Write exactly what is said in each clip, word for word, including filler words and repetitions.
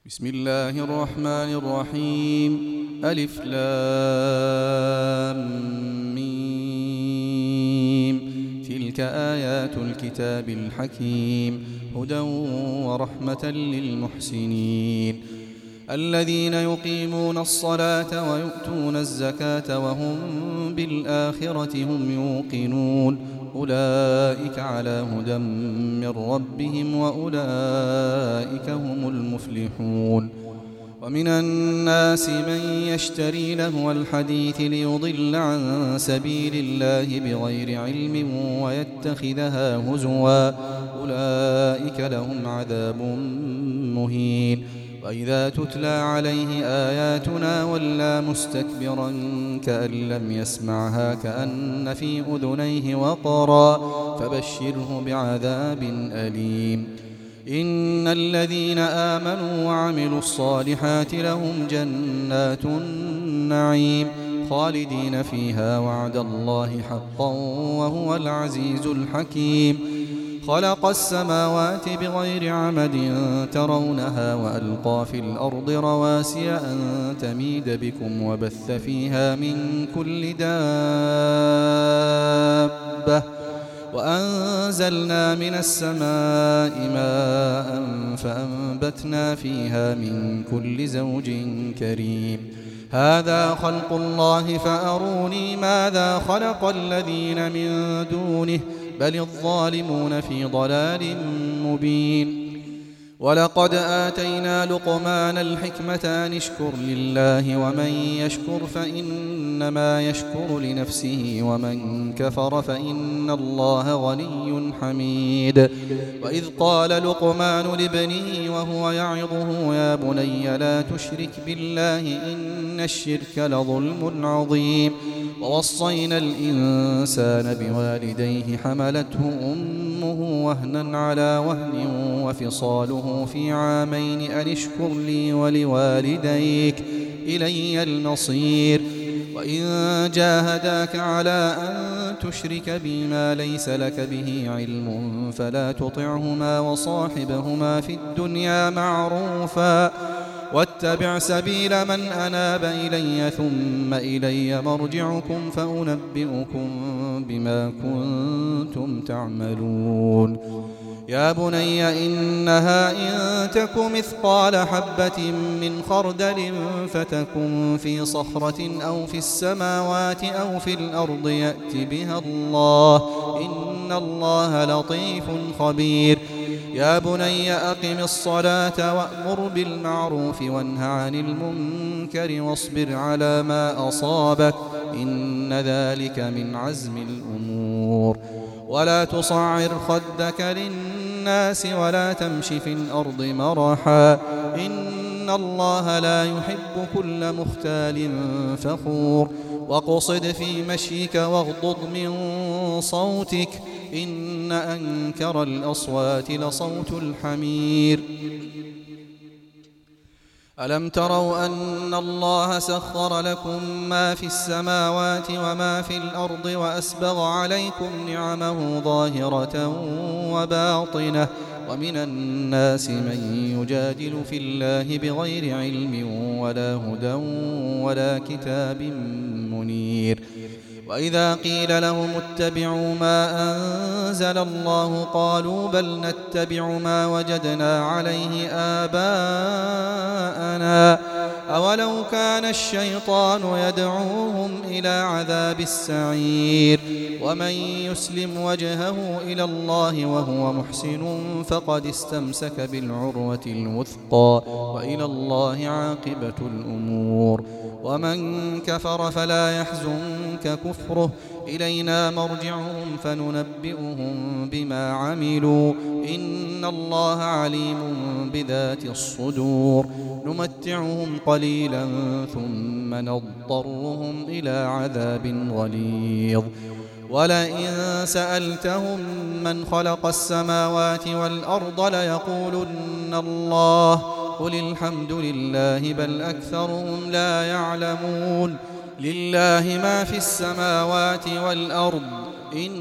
بسم الله الرحمن الرحيم. ألف لام ميم. تلك آيات الكتاب الحكيم، هدى ورحمة للمحسنين الذين يقيمون الصلاة ويؤتون الزكاة وهم بالآخرة هم يوقنون. أولئك على هدى من ربهم وأولئك هم المفلحون. ومن الناس من يشتري لهو الحديث ليضل عن سبيل الله بغير علم ويتخذها هزوا، أولئك لهم عذاب مهين. وإذا تتلى عليه آياتنا ولى مستكبرا كأن لم يسمعها كأن في أذنيه وقرا، فبشره بعذاب أليم. إن الذين آمنوا وعملوا الصالحات لهم جنات النعيم خالدين فيها، وعد الله حقا وهو العزيز الحكيم. خلق السماوات بغير عمد ترونها وألقى في الأرض رواسي أن تميد بكم وبث فيها من كل دابة، وأنزلنا من السماء ماء فأنبتنا فيها من كل زوج كريم. هذا خلق الله فأروني ماذا خلق الذين من دونه بل الظالمون في ضلال مبين. ولقد آتينا لقمان الحكمة أن اشكر لله ومن يشكر فإنما يشكر لنفسه ومن كفر فإن الله غني حميد. وإذ قال لقمان لابنه وهو يعظه يا بني لا تشرك بالله إن الشرك لظلم عظيم. ووصينا الإنسان بوالديه حملته أمه وهنا على وهن وفصاله في عامين أن اشكر لي ولوالديك إلي المصير. وإن جاهداك على أن تشرك بما ليس لك به علم فلا تطعهما وصاحبهما في الدنيا معروفا، واتبع سبيل من أناب إلي ثم إلي مرجعكم فأنبئكم بما كنتم تعملون. يا بني إنها إن تك مثقال حبة من خردل فتكن في صخرة أو في السماوات أو في الأرض يأت بها الله، إن الله لطيف خبير. يا بني أقم الصلاة وأمر بالمعروف وانه عن المنكر واصبر على ما أصابك إن ذلك من عزم الأمور. ولا تصعر خدك للناس ولا تمش في الأرض مرحا إن الله لا يحب كل مختال فخور. واقصد في مشيك واغضض من صوتك إن أنكر الأصوات لصوت الحمير. ألم تروا أن الله سخر لكم ما في السماوات وما في الأرض وأسبغ عليكم نعمه ظاهرة وباطنة، ومن الناس من يجادل في الله بغير علم ولا هدى ولا كتاب منير. وإذا قيل لهم اتبعوا ما أنزل الله قالوا بل نتبع ما وجدنا عليه آباءنا أولو كان الشيطان يدعوهم إلى عذاب السعير. ومن يسلم وجهه إلى الله وهو محسن فقد استمسك بالعروة الوثقى وإلى الله عاقبة الأمور. ومن كفر فلا يحزنك كفره إلينا مرجعهم فننبئهم بما عملوا إن الله عليم بذات الصدور. نمتعهم قليلا ثم نضطرهم إلى عذاب غليظ. ولئن سألتهم من خلق السماوات والأرض ليقولن الله قل الحمد لله بل أكثرهم لا يعلمون. لله ما في السماوات والأرض إن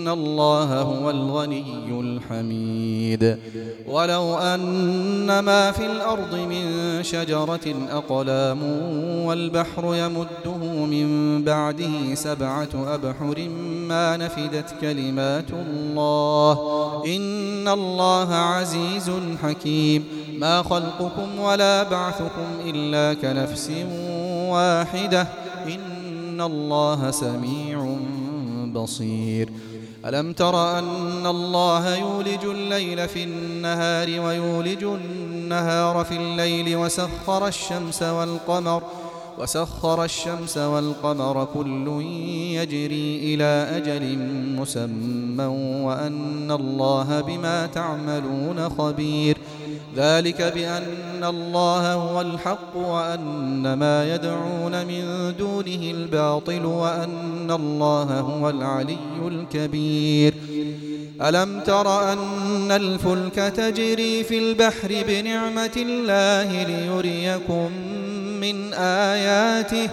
إن الله هو الغني الحميد. ولو أن ما في الأرض من شجرة أقلام والبحر يمده من بعده سبعة أبحر ما نفدت كلمات الله إن الله عزيز حكيم. ما خلقكم ولا بعثكم إلا كنفس واحدة إن الله سميع بصير. ألم تر أن الله يولج الليل في النهار ويولج النهار في الليل وسخر الشمس والقمر وسخر الشمس والقمر كل يجري إلى أجل مسمى وأن الله بما تعملون خبير. ذلك بأن الله هو الحق وأن ما يدعون من دونه الباطل وأن الله هو العلي الكبير. ألم تر أن الفلك تجري في البحر بنعمة الله ليريكم من آياته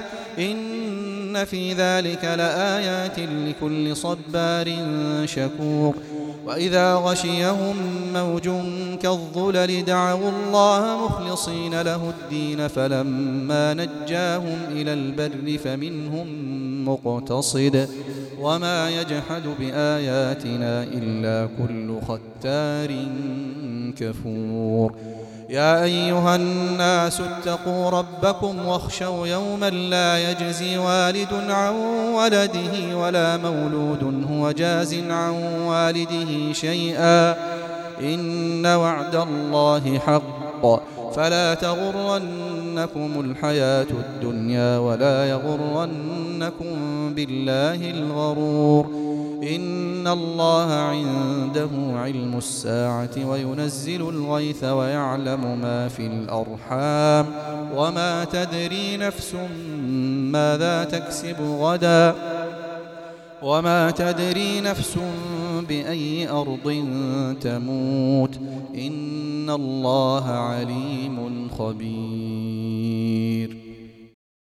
إن في ذلك لآيات لكل صبار شكور. وإذا غشيهم موج كالظلل دعوا الله مخلصين له الدين فلما نجاهم إلى البر فمنهم مقتصد وما يجحد بآياتنا إلا كل ختار كفور. يا أيها الناس اتقوا ربكم واخشوا يوما لا يجزي والد عن ولده ولا مولود هو جاز عن والده شيئا إن وعد الله حق فلا تغرنكم الحياة الدنيا ولا يغرنكم بالله الغرور. إن الله عنده علم الساعة وينزل الغيث ويعلم ما في الأرحام وما تدري نفس ماذا تكسب غدا وما تدري نفس بأي أرض تموت إن الله عليم خبير.